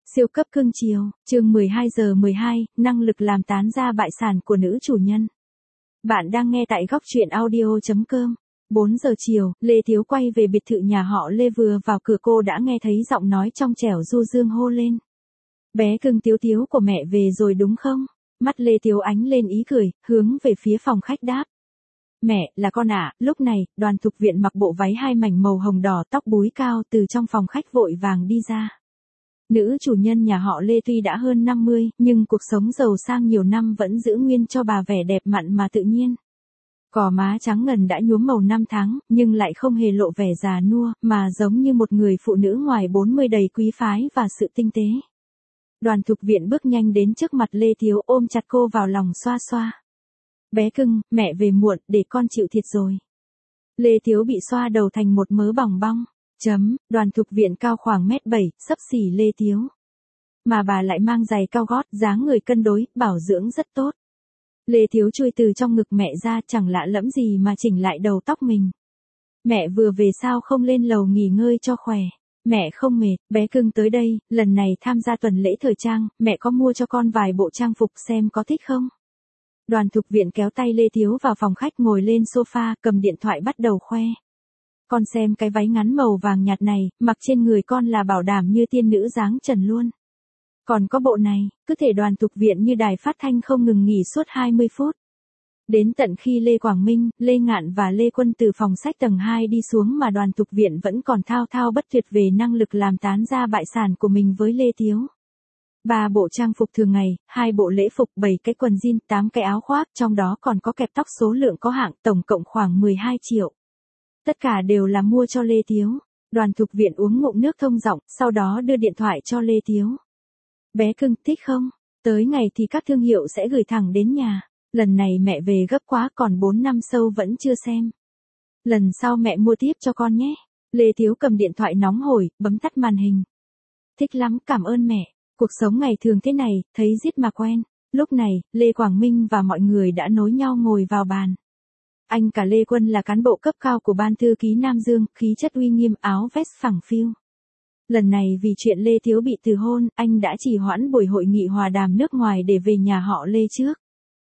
Siêu cấp cưng chiều, chương 12:12, năng lực làm tán ra bại sản của nữ chủ nhân. Bạn đang nghe tại góc truyện audio.com. 4 giờ chiều, Lê Thiếu quay về biệt thự nhà họ Lê, vừa vào cửa cô đã nghe thấy giọng nói trong trẻo du dương hô lên. Bé cưng Tiếu Tiếu của mẹ về rồi đúng không? Mắt Lê Thiếu ánh lên ý cười, hướng về phía phòng khách đáp. Mẹ, là con ạ. Lúc này, Đoàn Thục Viện mặc bộ váy hai mảnh màu hồng đỏ, tóc búi cao, từ trong phòng khách vội vàng đi ra. Nữ chủ nhân nhà họ Lê tuy đã hơn 50, nhưng cuộc sống giàu sang nhiều năm vẫn giữ nguyên cho bà vẻ đẹp mặn mà tự nhiên. Cò má trắng ngần đã nhuốm màu năm tháng, nhưng lại không hề lộ vẻ già nua, mà giống như một người phụ nữ ngoài 40 đầy quý phái và sự tinh tế. Đoàn Thục Viện bước nhanh đến trước mặt Lê Thiếu, ôm chặt cô vào lòng xoa xoa. Bé cưng, mẹ về muộn, để con chịu thiệt rồi. Lê Thiếu bị xoa đầu thành một mớ bòng bong. Đoàn Thục Viện cao khoảng 1m7, xấp xỉ Lê Thiếu. Mà bà lại mang giày cao gót, dáng người cân đối, bảo dưỡng rất tốt. Lê Thiếu chui từ trong ngực mẹ ra, chẳng lạ lẫm gì mà chỉnh lại đầu tóc mình. Mẹ vừa về sao không lên lầu nghỉ ngơi cho khỏe? Mẹ không mệt, bé cưng tới đây, lần này tham gia tuần lễ thời trang, mẹ có mua cho con vài bộ trang phục xem có thích không? Đoàn Thục Viện kéo tay Lê Thiếu vào phòng khách, ngồi lên sofa, cầm điện thoại bắt đầu khoe. Con xem cái váy ngắn màu vàng nhạt này, mặc trên người con là bảo đảm như tiên nữ dáng trần luôn. Còn có bộ này, cứ thể Đoàn Thục Viện như đài phát thanh không ngừng nghỉ suốt 20 phút. Đến tận khi Lê Quảng Minh, Lê Ngạn và Lê Quân từ phòng sách tầng 2 đi xuống mà Đoàn Thục Viện vẫn còn thao thao bất tuyệt về năng lực làm tán ra bại sản của mình với Lê Thiếu. 3 bộ trang phục thường ngày, 2 bộ lễ phục, 7 cái quần jean, 8 cái áo khoác, trong đó còn có kẹp tóc số lượng có hạng, tổng cộng khoảng 12 triệu. Tất cả đều là mua cho Lê Thiếu. Đoàn Thục Viện uống ngụm nước thông giọng, sau đó đưa điện thoại cho Lê Thiếu. Bé cưng, thích không? Tới ngày thì các thương hiệu sẽ gửi thẳng đến nhà. Lần này mẹ về gấp quá, còn 4 năm sâu vẫn chưa xem. Lần sau mẹ mua tiếp cho con nhé. Lê Thiếu cầm điện thoại nóng hổi, bấm tắt màn hình. Thích lắm, cảm ơn mẹ. Cuộc sống ngày thường thế này, thấy giết mà quen. Lúc này, Lê Quảng Minh và mọi người đã nối nhau ngồi vào bàn. Anh cả Lê Quân là cán bộ cấp cao của ban thư ký Nam Dương, khí chất uy nghiêm, áo vest phẳng phiu. Lần này vì chuyện Lê Thiếu bị từ hôn, anh đã trì hoãn buổi hội nghị hòa đàm nước ngoài để về nhà họ Lê trước.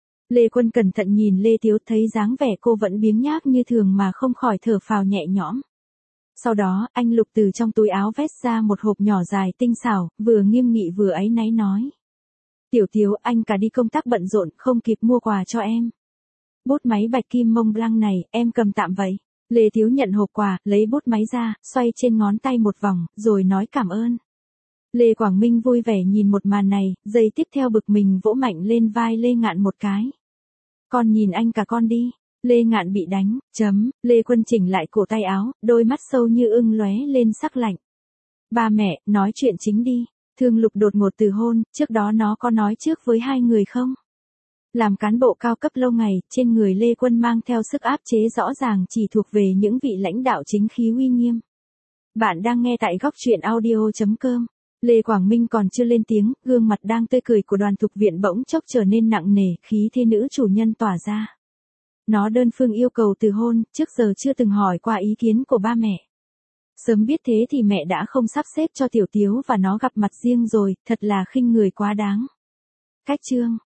Lê Quân cẩn thận nhìn Lê Thiếu, thấy dáng vẻ cô vẫn biếng nhác như thường mà không khỏi thở phào nhẹ nhõm. Sau đó, anh lục từ trong túi áo vest ra một hộp nhỏ dài tinh xảo, vừa nghiêm nghị vừa áy náy nói. Tiểu Thiếu, anh cả đi công tác bận rộn, không kịp mua quà cho em. Bút máy bạch kim Mont Blanc này, em cầm tạm vậy. Lê Thiếu nhận hộp quà, lấy bút máy ra, xoay trên ngón tay một vòng, rồi nói cảm ơn. Lê Quảng Minh vui vẻ nhìn một màn này, giây tiếp theo bực mình vỗ mạnh lên vai Lê Ngạn một cái. Con nhìn anh cả con đi. Lê Ngạn bị đánh. Lê Quân chỉnh lại cổ tay áo, đôi mắt sâu như ưng lóe lên sắc lạnh. Ba mẹ, nói chuyện chính đi. Thương Lục đột ngột từ hôn, trước đó nó có nói trước với hai người không? Làm cán bộ cao cấp lâu ngày, trên người Lê Quân mang theo sức áp chế rõ ràng chỉ thuộc về những vị lãnh đạo chính khí uy nghiêm. Bạn đang nghe tại góc truyện audio.com. Lê Quảng Minh còn chưa lên tiếng, gương mặt đang tươi cười của Đoàn Thục Viện bỗng chốc trở nên nặng nề, khí thế nữ chủ nhân tỏa ra. Nó đơn phương yêu cầu từ hôn, trước giờ chưa từng hỏi qua ý kiến của ba mẹ. Sớm biết thế thì mẹ đã không sắp xếp cho Tiểu Tiếu và nó gặp mặt riêng rồi, thật là khinh người quá đáng. Cách chương